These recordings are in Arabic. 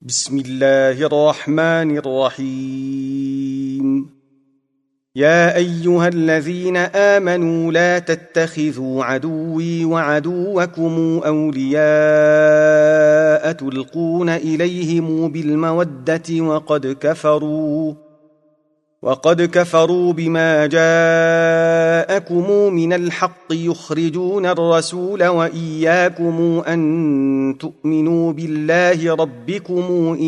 بسم الله الرحمن الرحيم. يا أيها الذين آمنوا لا تتخذوا عدوي وعدوكم أولياء تلقون إليهم بالمودة وقد كفروا بما جاءكم من الحق يخرجون الرسول وإياكم أن تؤمنوا بالله ربكم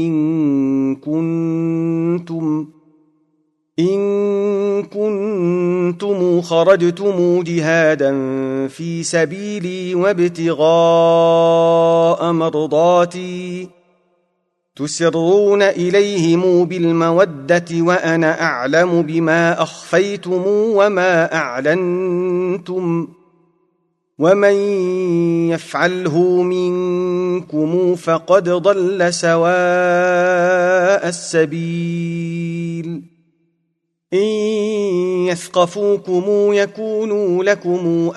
إن كنتم خرجتم جهادا في سبيلي وابتغاء مرضاتي تسرون إليهم بالمودة وأنا أعلم بما أخفيتم وما أعلنتم ومن يفعله منكم فقد ضل سواء السبيل. إن يثقفوكم يكونوا لكم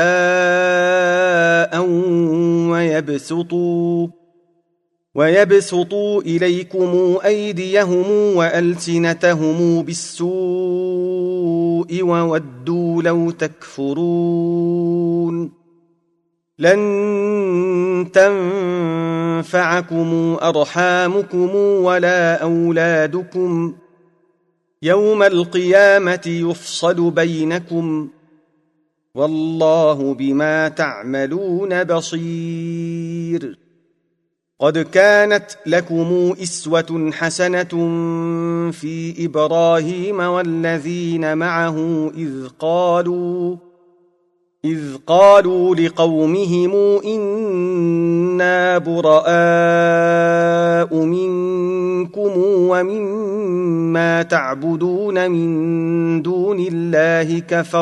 أعداء ويبسطوا إليكم أيديهم وألسنتهم بالسوء وودوا لو تكفرون. لن تنفعكم أرحامكم ولا أولادكم يوم القيامة يفصل بينكم والله بما تعملون بصير. قد كانت لكم أسوة حسنة في إبراهيم والذين معه إذ قالوا لقومهم إنا براء منكم ومما تعبدون من دون الله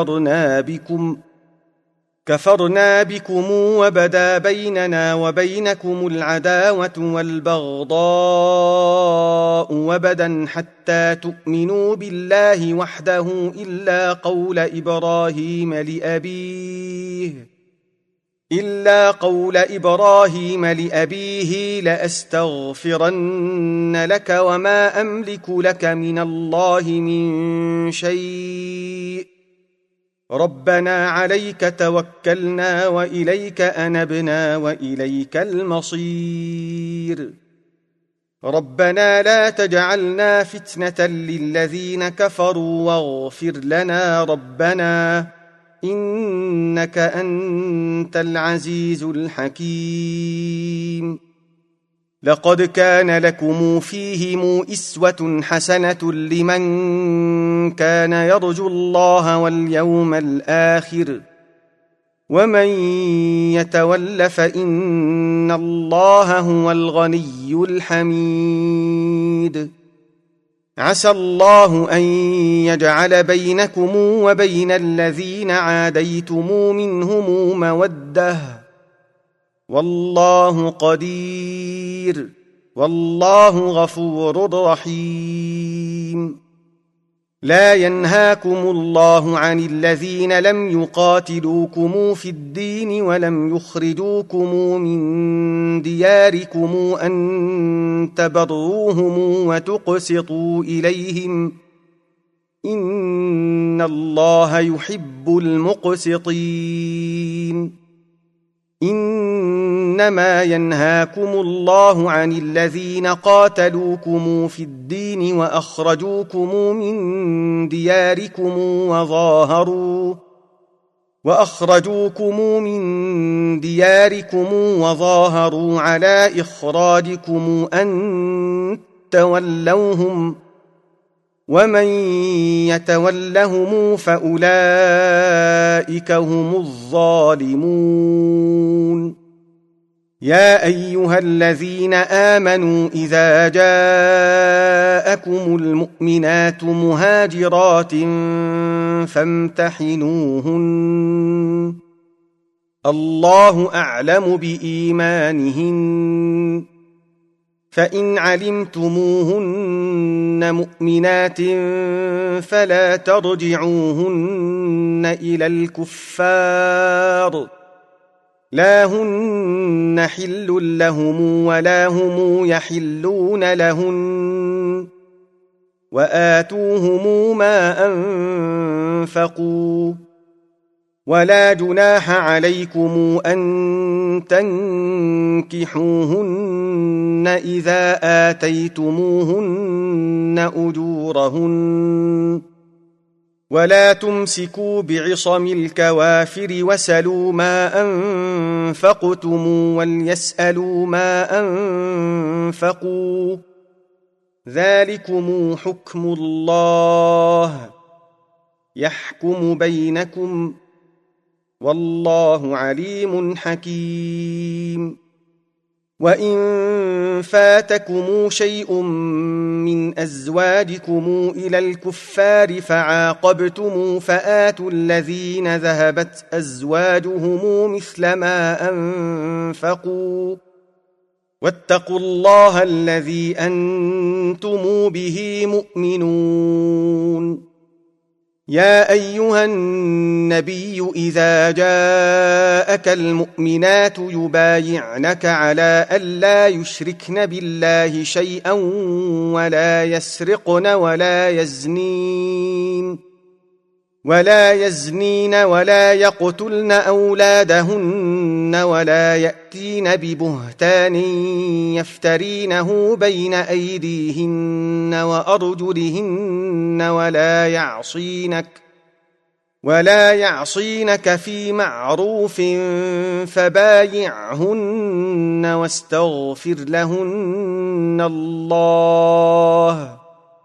كفرنا بكم وبدا بيننا وبينكم العداوة والبغضاء وبدا حتى تؤمنوا بالله وحده إلا قول إبراهيم لأبيه لأستغفرن لك وما أملك لك من الله من شيء ربنا عليك توكلنا وإليك أنبنا وإليك المصير. ربنا لا تجعلنا فتنة للذين كفروا واغفر لنا ربنا إنك أنت العزيز الحكيم. لقد كان لكم فيهم أسوة حسنة لمن كان يرجو الله واليوم الآخر ومن يتول فإن الله هو الغني الحميد. عسى الله أن يجعل بينكم وبين الذين عاديتم منهم مودة والله قدير والله غفور رحيم. لا ينهاكم الله عن الذين لم يقاتلوكم في الدين ولم يخرجوكم من دياركم أن تبروهم وتقسطوا إليهم إن الله يحب المقسطين. إنما ينهاكم الله عن الذين قاتلوكم في الدين وأخرجوكم من دياركم وظاهروا على إخراجكم أن تولوهم ومن يتولهم فأولئك هم الظالمون. يا أيها الذين آمنوا إذا جاءكم المؤمنات مهاجرات فامتحنوهن الله أعلم بإيمانهن فإن علمتموهن مؤمنات فلا ترجعوهن إلى الكفار لا هن حل لهم ولا هم يحلون لهن وآتوهم ما أنفقوا ولا جناح عليكم أن تنكحوهن إذا آتيتموهن أجورهن ولا تمسكوا بعصم الكوافر وسلوا ما أنفقتم وليسألوا ما أنفقوا ذلكم حكم الله يحكم بينكم والله عليم حكيم وإن فاتكم شيء من أزواجكم إلى الكفار فعاقبتم فآتوا الذين ذهبت أزواجهم مثل ما أنفقوا واتقوا الله الذي أنتم به مؤمنون يا أيها النبي إذا جاءك المؤمنات يبايعنك على ألا يشركن بالله شيئا ولا يسرقن ولا يزنين ولا يقتلن أولادهن ولا يأتين ببهتان يفترينه بين أيديهن وأرجلهن ولا يعصينك في معروف فبايعهن واستغفر لهن الله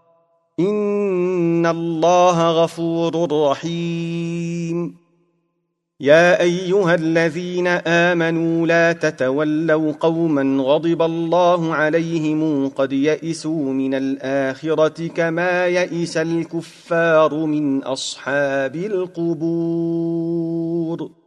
إن الله غفور رحيم يا أيها الذين آمنوا لا تتولوا قوما غضب الله عليهم قد يئسوا من الآخرة كما يئس الكفار من أصحاب القبور